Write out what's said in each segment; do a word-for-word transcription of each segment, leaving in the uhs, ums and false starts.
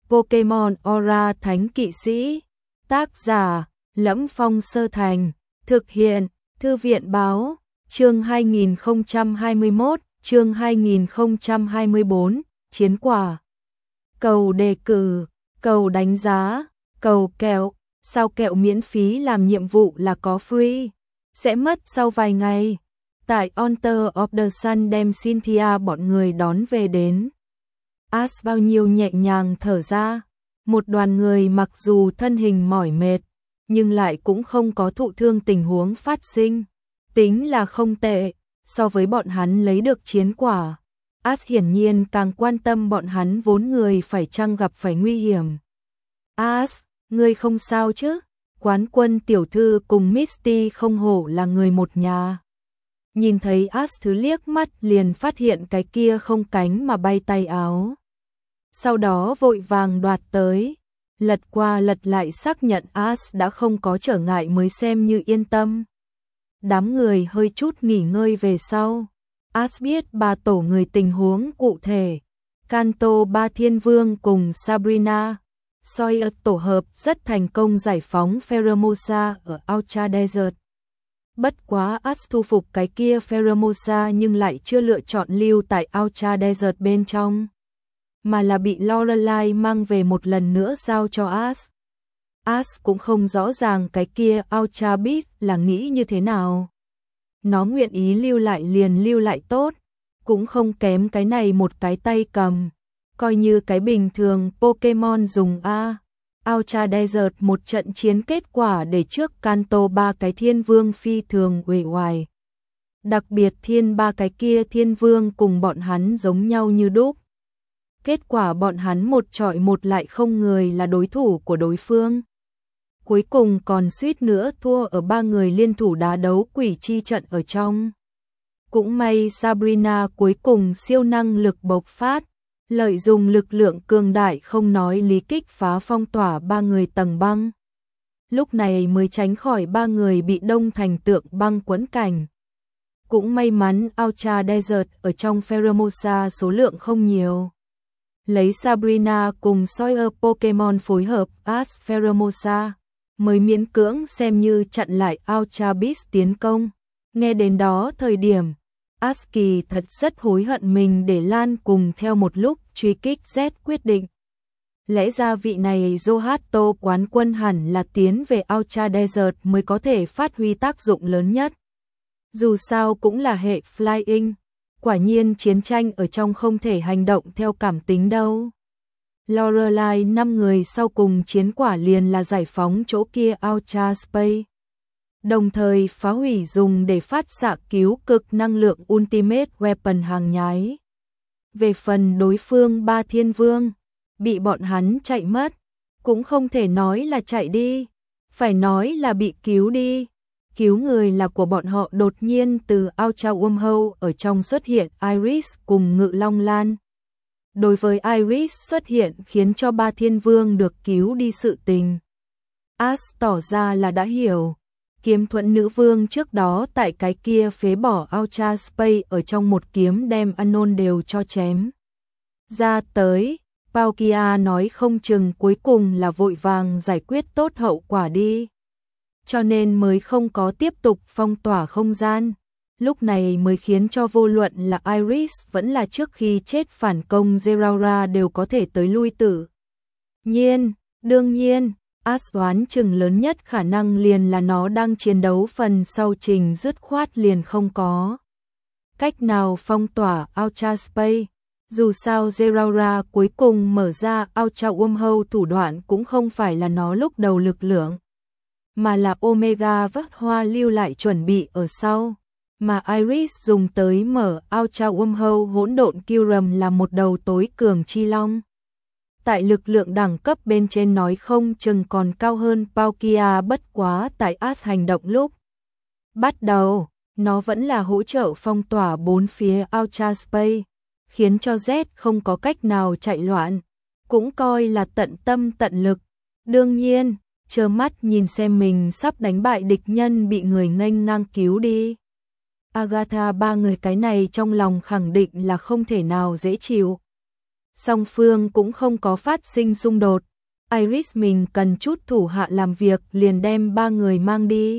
Pokemon Aura Thánh Kỵ Sĩ. Tác giả: Lẫm Phong Sơ Thành. Thực hiện: Thư viện báo. Chương hai nghìn không trăm hai mươi mốt, chương hai nghìn không trăm hai mươi bốn, chiến quả. Cầu đề cử, cầu đánh giá, cầu kẹo. Sao kẹo miễn phí làm nhiệm vụ là có free? Sẽ mất sau vài ngày. Tại Honor of the Sun đem Cynthia bọn người đón về đến. Ash bao nhiêu nhẹ nhàng thở ra. Một đoàn người mặc dù thân hình mỏi mệt, nhưng lại cũng không có thụ thương tình huống phát sinh. Tính là không tệ, so với bọn hắn lấy được chiến quả. Ash hiển nhiên càng quan tâm bọn hắn vốn người phải chăng gặp phải nguy hiểm. Ash, ngươi không sao chứ? Quán Quân tiểu thư cùng Misty không hổ là người một nhà. Nhìn thấy Ash thứ liếc mắt liền phát hiện cái kia không cánh mà bay tay áo. Sau đó vội vàng đoạt tới, lật qua lật lại xác nhận Ash đã không có trở ngại mới xem như yên tâm. Đám người hơi chút nghỉ ngơi về sau. Ash biết ba tổ người tình huống cụ thể. Kanto ba thiên vương cùng Sabrina, Sawyer tổ hợp rất thành công giải phóng Pheromosa ở Ultra Desert. Bất quá Ash thu phục cái kia Pheromosa nhưng lại chưa lựa chọn lưu tại Ultra Desert bên trong, mà là bị Lorelai mang về một lần nữa giao cho Ash. Ash cũng không rõ ràng cái kia Ultra Beast là nghĩ như thế nào. Nó nguyện ý lưu lại liền lưu lại tốt, cũng không kém cái này một cái tay cầm, coi như cái bình thường Pokemon dùng a. Ultra Desert một trận chiến kết quả để trước Kanto ba cái thiên vương phi thường uể oải. Đặc biệt thiên ba cái kia thiên vương cùng bọn hắn giống nhau như đúc. Kết quả bọn hắn một chọi một lại không người là đối thủ của đối phương. Cuối cùng còn suýt nữa thua ở ba người liên thủ đá đấu quỷ chi trận ở trong. Cũng may Sabrina cuối cùng siêu năng lực bộc phát, lợi dụng lực lượng cường đại không nói lý kích phá phong tỏa ba người tầng băng. Lúc này mới tránh khỏi ba người bị đông thành tượng băng quấn cảnh. Cũng may mắn Ultra Desert ở trong Pheromosa số lượng không nhiều. Lấy Sabrina cùng Sawyer Pokemon phối hợp Ash Pheromosa, mới miễn cưỡng xem như chặn lại Ultra Beast tiến công. Nghe đến đó thời điểm, Ash kỳ thật rất hối hận mình để Lan cùng theo một lúc truy kích Z quyết định. Lẽ ra vị này Zohato quán quân hẳn là tiến về Ultra Desert mới có thể phát huy tác dụng lớn nhất. Dù sao cũng là hệ Flying, quả nhiên chiến tranh ở trong không thể hành động theo cảm tính đâu. Lorelai năm người sau cùng chiến quả liền là giải phóng chỗ kia Ultra Space, đồng thời phá hủy dùng để phát xạ cứu cực năng lượng Ultimate Weapon hàng nhái. Về phần đối phương ba thiên vương, bị bọn hắn chạy mất, cũng không thể nói là chạy đi, phải nói là bị cứu đi. Cứu người là của bọn họ đột nhiên từ Ultra Wormhole ở trong xuất hiện Iris cùng Ngự Long Lan. Đối với Iris xuất hiện khiến cho ba thiên vương được cứu đi sự tình, Ash tỏ ra là đã hiểu. Kiếm thuẫn nữ vương trước đó tại cái kia phế bỏ Ultra Space ở trong một kiếm đem Anon đều cho chém ra tới. Palkia nói không chừng cuối cùng là vội vàng giải quyết tốt hậu quả đi, cho nên mới không có tiếp tục phong tỏa không gian. Lúc này mới khiến cho vô luận là Iris vẫn là trước khi chết phản công Zeraora đều có thể tới lui tự nhiên. Đương nhiên, Ash đoán chừng lớn nhất khả năng liền là nó đang chiến đấu phần sau trình dứt khoát liền không có cách nào phong tỏa Ultra Space. Dù sao Zeraora cuối cùng mở ra Ultra Wormhole thủ đoạn cũng không phải là nó lúc đầu lực lượng, mà là Omega vắt hoa lưu lại chuẩn bị ở sau. Mà Iris dùng tới mở Ultra Wormhole hỗn độn Kyurem là một đầu tối cường chi long. Tại lực lượng đẳng cấp bên trên nói không chừng còn cao hơn Palkia, bất quá tại Ash hành động lúc bắt đầu, nó vẫn là hỗ trợ phong tỏa bốn phía Ultra Space, khiến cho Z không có cách nào chạy loạn, cũng coi là tận tâm tận lực. Đương nhiên, trơ mắt nhìn xem mình sắp đánh bại địch nhân bị người nghênh ngang cứu đi. Agatha ba người cái này trong lòng khẳng định là không thể nào dễ chịu. Song phương cũng không có phát sinh xung đột. Iris mình cần chút thủ hạ làm việc liền đem ba người mang đi.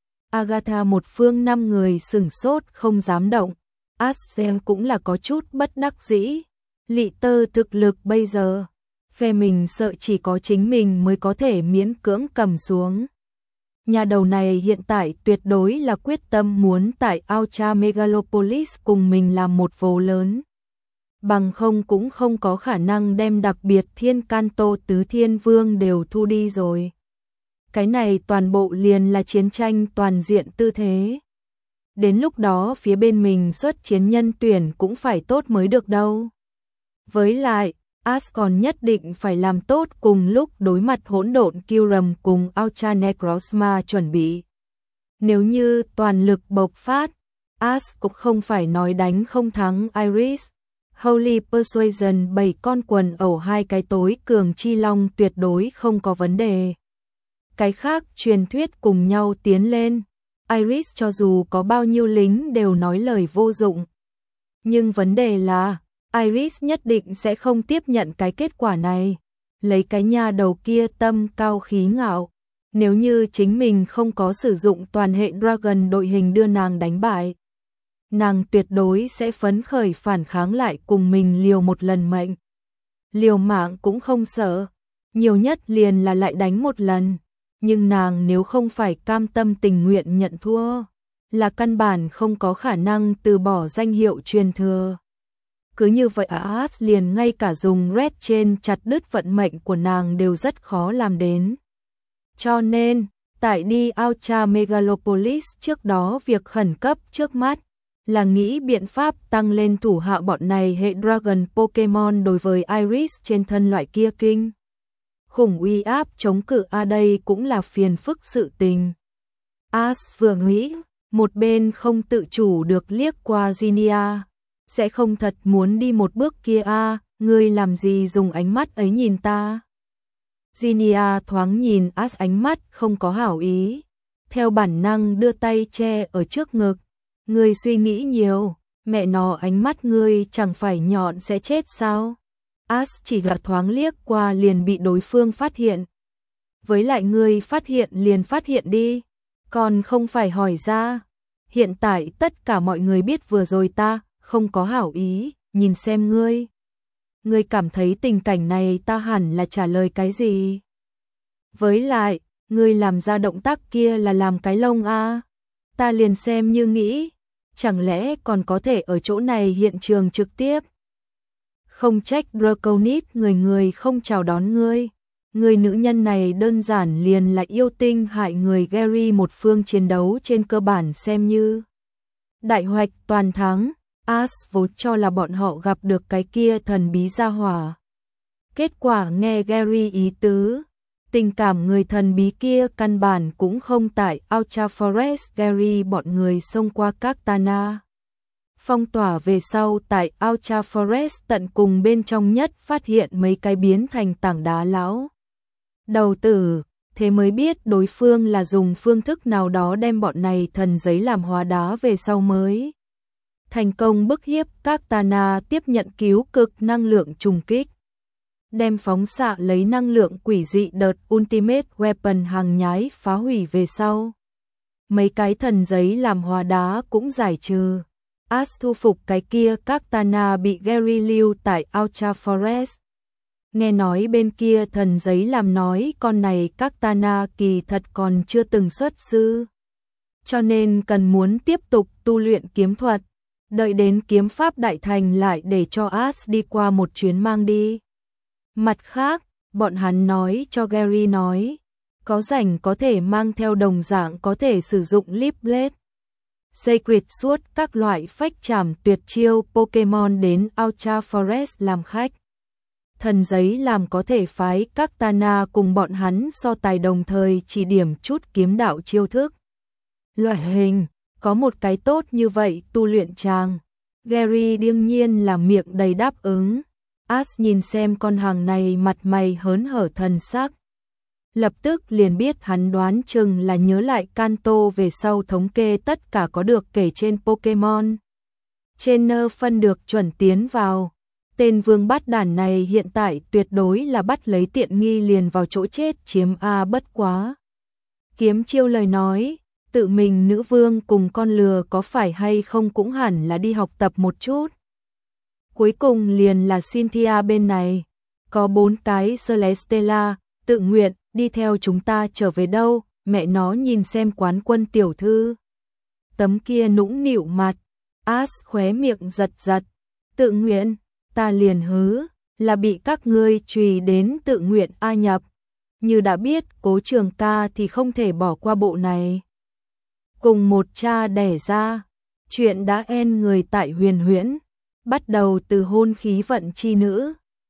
Agatha một phương năm người sửng sốt không dám động. Asgel cũng là có chút bất đắc dĩ. Lị Tơ thực lực bây giờ, phe mình sợ chỉ có chính mình mới có thể miễn cưỡng cầm xuống. Nhà đầu này hiện tại tuyệt đối là quyết tâm muốn tại Ultra Megalopolis cùng mình làm một vố lớn. Bằng không cũng không có khả năng đem đặc biệt Thiên Canto Tứ Thiên Vương đều thu đi rồi. Cái này toàn bộ liền là chiến tranh toàn diện tư thế. Đến lúc đó phía bên mình xuất chiến nhân tuyển cũng phải tốt mới được đâu. Với lại, Ash còn nhất định phải làm tốt cùng lúc đối mặt hỗn độn Kyurem cùng Ultra Necrozma chuẩn bị. Nếu như toàn lực bộc phát, Ash cũng không phải nói đánh không thắng Iris. Holy Persuasion bảy con quần ẩu hai cái tối cường chi long tuyệt đối không có vấn đề. Cái khác truyền thuyết cùng nhau tiến lên. Iris cho dù có bao nhiêu lính đều nói lời vô dụng. Nhưng vấn đề là, Iris nhất định sẽ không tiếp nhận cái kết quả này. Lấy cái nha đầu kia tâm cao khí ngạo. Nếu như chính mình không có sử dụng toàn hệ Dragon đội hình đưa nàng đánh bại, nàng tuyệt đối sẽ phấn khởi phản kháng lại cùng mình liều một lần mệnh. Liều mạng cũng không sợ, nhiều nhất liền là lại đánh một lần. Nhưng nàng nếu không phải cam tâm tình nguyện nhận thua, là căn bản không có khả năng từ bỏ danh hiệu truyền thừa. Cứ như vậy Ash liền ngay cả dùng Red trên chặt đứt vận mệnh của nàng đều rất khó làm đến. Cho nên, tại đi Ultra Megalopolis trước đó việc khẩn cấp trước mắt là nghĩ biện pháp tăng lên thủ hạ bọn này hệ Dragon Pokemon đối với Iris trên thân loại kia kinh. Khủng uy áp chống cự a đây cũng là phiền phức sự tình. Ash vừa nghĩ, một bên không tự chủ được liếc qua Zinnia. Sẽ không thật muốn đi một bước kia a, à, ngươi làm gì dùng ánh mắt ấy nhìn ta. Zinnia thoáng nhìn Ash ánh mắt không có hảo ý. Theo bản năng đưa tay che ở trước ngực. Ngươi suy nghĩ nhiều, mẹ nó ánh mắt ngươi chẳng phải nhọn sẽ chết sao. Ash chỉ là thoáng liếc qua liền bị đối phương phát hiện. Với lại ngươi phát hiện liền phát hiện đi, còn không phải hỏi ra. Hiện tại tất cả mọi người biết vừa rồi ta không có hảo ý, nhìn xem ngươi. Ngươi cảm thấy tình cảnh này ta hẳn là trả lời cái gì? Với lại, ngươi làm ra động tác kia là làm cái lông a? Ta liền xem như nghĩ, chẳng lẽ còn có thể ở chỗ này hiện trường trực tiếp? Không trách Draconid người người không chào đón ngươi. Người nữ nhân này đơn giản liền là yêu tinh hại người. Gary một phương chiến đấu trên cơ bản xem như đại hoạch toàn thắng. Ash vốn cho là bọn họ gặp được cái kia thần bí gia hỏa. Kết quả nghe Gary ý tứ, tình cảm người thần bí kia căn bản cũng không tại Ultra Forest. Gary bọn người xông qua các Tana. Phong tỏa về sau tại Ultra Forest tận cùng bên trong nhất phát hiện mấy cái biến thành tảng đá lão đầu tử, thế mới biết đối phương là dùng phương thức nào đó đem bọn này thần giấy làm hóa đá về sau mới thành công bức hiếp các Tana tiếp nhận cứu cực năng lượng trùng kích. Đem phóng xạ lấy năng lượng quỷ dị đợt Ultimate Weapon hàng nhái phá hủy về sau. Mấy cái thần giấy làm hóa đá cũng giải trừ. Ash thu phục cái kia các Tana bị Gary lưu tại Ultra Forest. Nghe nói bên kia thần giấy làm nói con này các Tana kỳ thật còn chưa từng xuất sư. Cho nên cần muốn tiếp tục tu luyện kiếm thuật. Đợi đến kiếm pháp đại thành lại để cho Ash đi qua một chuyến mang đi. Mặt khác, bọn hắn nói cho Gary nói, có rảnh có thể mang theo đồng dạng có thể sử dụng Leaf Blade, Sacred Sword các loại phách trảm tuyệt chiêu Pokemon đến Ultra Forest làm khách. Thần giấy làm có thể phái các Tana cùng bọn hắn so tài đồng thời chỉ điểm chút kiếm đạo chiêu thức. Loại hình, có một cái tốt như vậy tu luyện chàng. Gary đương nhiên là miệng đầy đáp ứng. Ash nhìn xem con hàng này mặt mày hớn hở thần sắc. Lập tức liền biết hắn đoán chừng là nhớ lại Kanto về sau thống kê tất cả có được kể trên Pokemon. Trainer phân được chuẩn tiến vào. Tên vương bát đản này hiện tại tuyệt đối là bắt lấy tiện nghi liền vào chỗ chết chiếm a bất quá. Kiếm Chiêu lời nói, tự mình nữ vương cùng con lừa có phải hay không cũng hẳn là đi học tập một chút. Cuối cùng liền là Cynthia bên này, có bốn cái Celestella, tự nguyện, đi theo chúng ta trở về đâu, mẹ nó nhìn xem quán quân tiểu thư. Tấm kia nũng nịu mặt, Ash khóe miệng giật giật, tự nguyện, ta liền hứ, là bị các ngươi trùy đến tự nguyện a nhập. Như đã biết Cố Trường ca thì không thể bỏ qua bộ này. Cùng một cha đẻ ra, chuyện đã en người tại huyền huyễn, bắt đầu từ hôn khí vận chi nữ,